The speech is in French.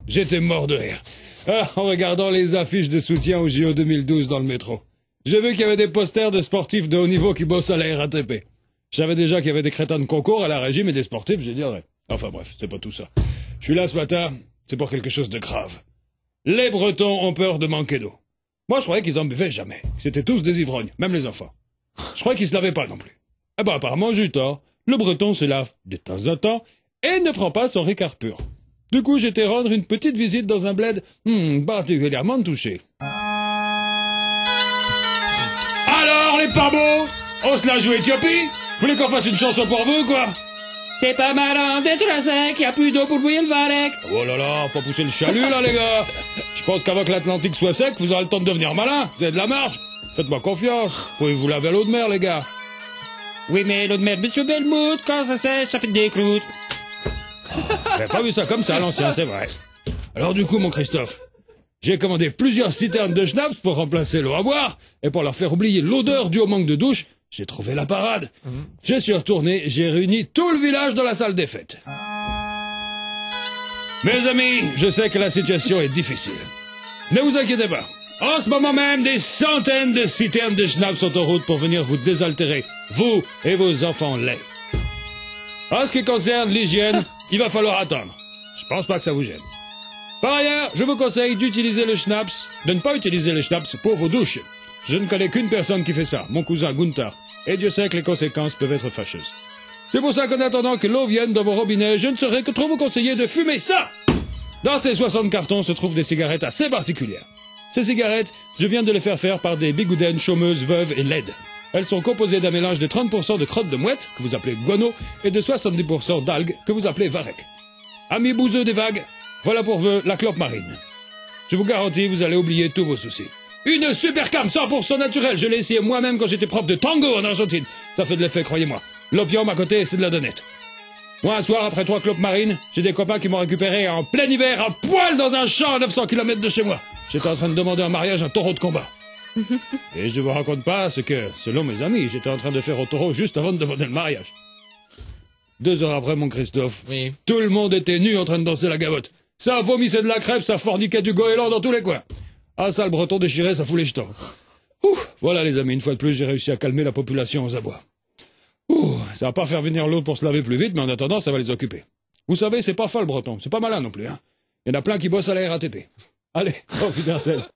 J'étais mort de rire. En regardant les affiches de soutien au JO 2012 dans le métro. J'ai vu qu'il y avait des posters de sportifs de haut niveau qui bossent à la RATP. Je savais déjà qu'il y avait des crétins de concours à la régie, mais des sportifs, j'ai dit ouais. Enfin bref, c'est pas tout ça. Je suis là ce matin, c'est pour quelque chose de grave. Les Bretons ont peur de manquer d'eau. Moi, je croyais qu'ils en buvaient jamais. C'était tous des ivrognes, même les enfants. Je croyais qu'ils se lavaient pas non plus. Eh ben, apparemment, j'ai eu tort. Le Breton se lave de temps en temps et ne prend pas son Ricard pur. Du coup, j'étais rendre une petite visite dans un bled particulièrement touché. Alors, les pas beaux, on se la joue Éthiopie? Vous voulez qu'on fasse une chanson pour vous, quoi? C'est pas marrant d'être à sec, y a plus d'eau pour bouillir le varech. Oh là là, pas pousser le chalut, là, les gars. Je pense qu'avant que l'Atlantique soit sec, vous aurez le temps de devenir malin. Vous avez de la marge. Faites-moi confiance. Pouvez-vous laver à l'eau de mer, les gars? Oui, mais l'eau de mer, monsieur Belmout, quand ça sèche, ça fait des croûtes. J'avais pas vu ça comme ça à l'ancien, c'est vrai. Alors du coup, mon Christophe, j'ai commandé plusieurs citernes de schnapps pour remplacer l'eau à boire, et pour leur faire oublier l'odeur due au manque de douche, j'ai trouvé la parade. Je suis retourné, j'ai réuni tout le village dans la salle des fêtes. Mes amis, je sais que la situation est difficile. Ne vous inquiétez pas. En ce moment même, des centaines de citernes de schnapps sont en route pour venir vous désaltérer, vous et vos enfants laits. En ce qui concerne l'hygiène, il va falloir attendre. Je pense pas que ça vous gêne. Par ailleurs, je vous conseille d'utiliser le schnapps, de ne pas utiliser le schnapps pour vos douches. Je ne connais qu'une personne qui fait ça, mon cousin Gunther, et Dieu sait que les conséquences peuvent être fâcheuses. C'est pour ça qu'en attendant que l'eau vienne dans vos robinets, je ne saurais que trop vous conseiller de fumer ça. Dans ces 60 cartons se trouvent des cigarettes assez particulières. Ces cigarettes, je viens de les faire par des bigoudaines chômeuses, veuves et laides. Elles sont composées d'un mélange de 30% de crottes de mouette, que vous appelez guano, et de 70% d'algues, que vous appelez varech. Amis bouseux des vagues, voilà pour vous la clope marine. Je vous garantis, vous allez oublier tous vos soucis. Une super cam 100% naturelle, je l'ai essayé moi-même quand j'étais prof de tango en Argentine. Ça fait de l'effet, croyez-moi. L'opium à côté, c'est de la donnette. Moi, un soir, après 3 clopes marines, j'ai des copains qui m'ont récupéré en plein hiver, à poil dans un champ à 900 km de chez moi. J'étais en train de demander en mariage un taureau de combat. Et je vous raconte pas ce que, selon mes amis, j'étais en train de faire au taureau juste avant de demander le mariage. 2 heures après, mon Christophe, Oui. tout le monde était nu en train de danser la gavotte. Ça vomissait de la crêpe, ça forniquait du goéland dans tous les coins. Ah ça, le breton déchiré, ça fout les jetons. Ouh, voilà les amis, une fois de plus, j'ai réussi à calmer la population aux abois. Ouh, ça va pas faire venir l'eau pour se laver plus vite, mais en attendant, ça va les occuper. Vous savez, c'est pas fin le breton, c'est pas malin non plus, hein. Il y en a plein qui bossent à la RATP. Allez, au putain,